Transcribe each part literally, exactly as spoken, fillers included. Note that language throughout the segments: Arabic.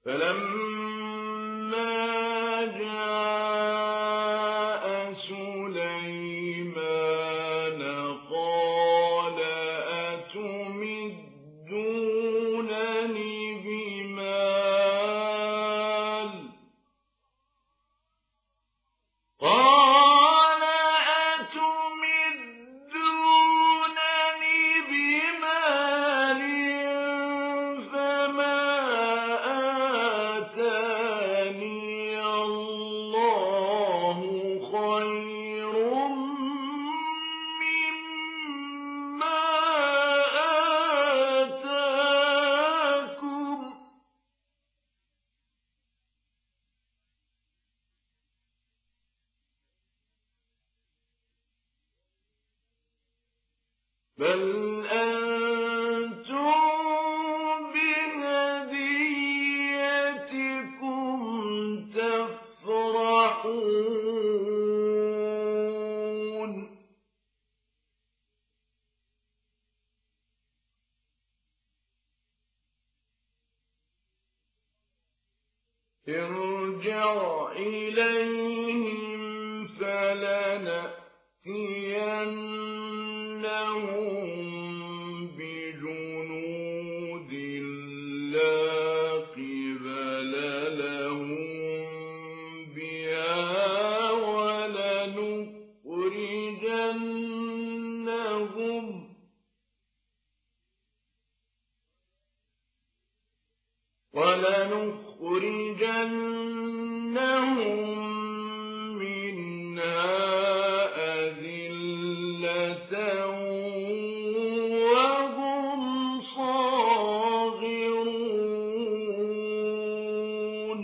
فلما جاء سليمان قال أتمدونني بمال قال أتمدونني بمال فما آتاني الله خير مما آتاكم بل أنتم بهديتكم تفرحون ارجع إليهم فلنأتينهم بجنود لا قبل لهم بها ولنخرجنهم ولنخرجنهم منها أذلة وهم صاغرون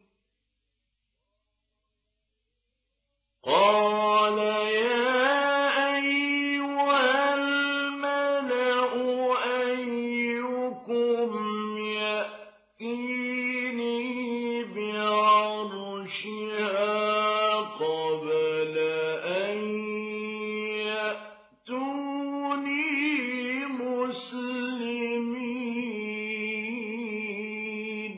قال يا أيها الملأ أيكم يأتيني بعرشها قبل أن يأتوني مسلمين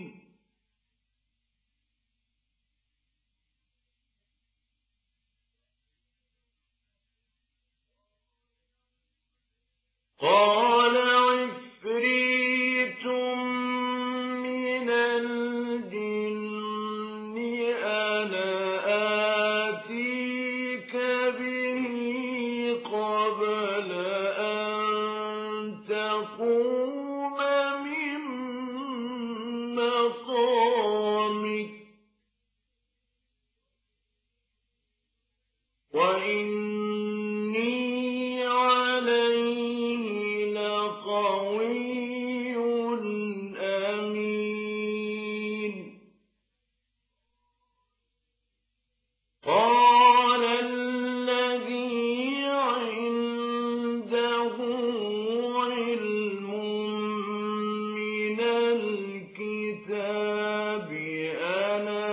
قال عفريت من الجن أنا آتيك به قبل أن تقوم من مقامك وإني عليه لقوي أمين قال الذي عنده علم من الكتاب أنا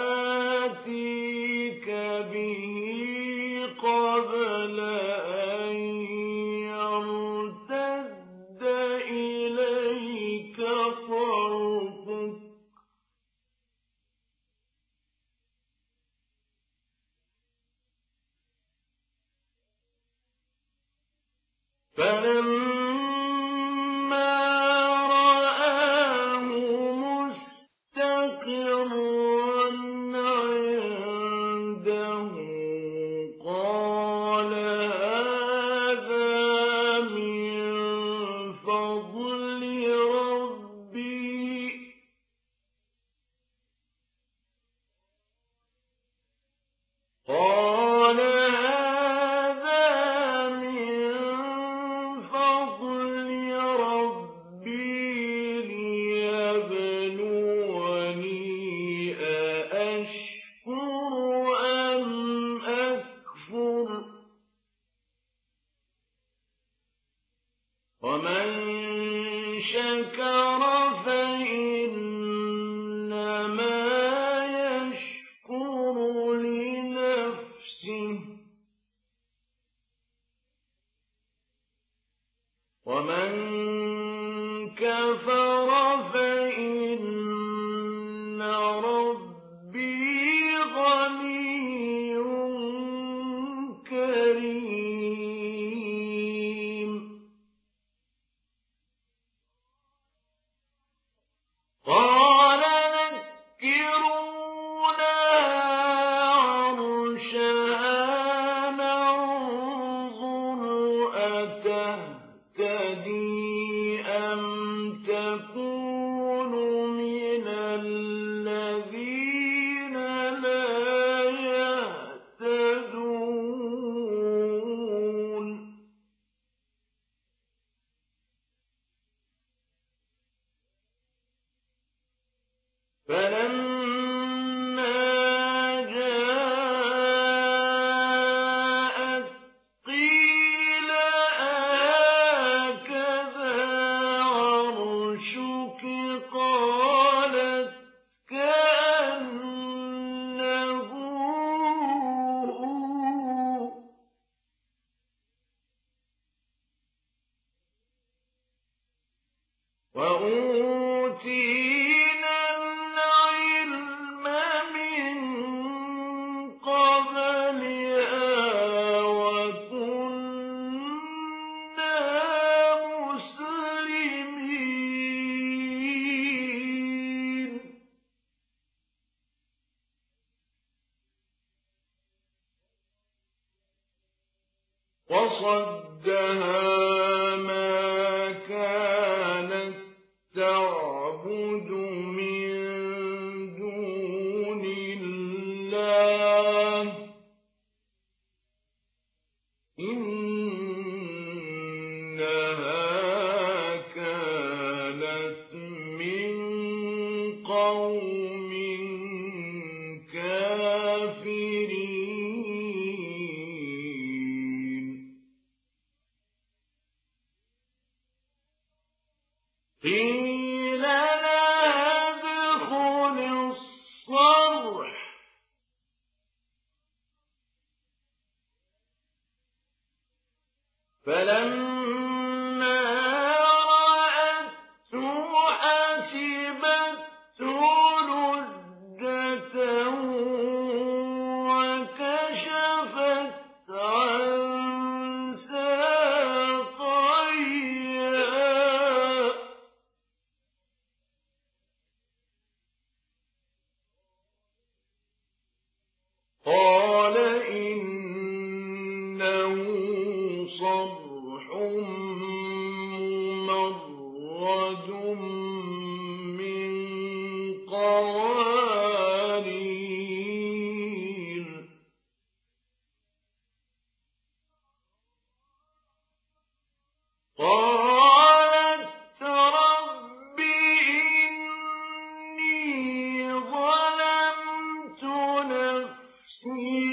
آتيك به قبل أن يرتد إليك طرفك فلما رآه مستقرا عنده قال هذا من فضل ربي قال هذا من فضل ربي ليبلوني أأشكر أم أكفر ومن شكر فإنما يشكر لنفسه ومن كفر فإن فلما جاءت قيل هكذا عرشك قالت كأنه هو وأوتينا العلم من قبلها وكنا مسلمين وصدها ما كانت تعبد من دون الله إنها كانت من قوم كافرين قيل لها ادخل الصرح فلما رأته حسبته لجة وكشفت عن ساقيها قال إنه صرح ممرد من قوارير قالت رب إني ظلمت نفسي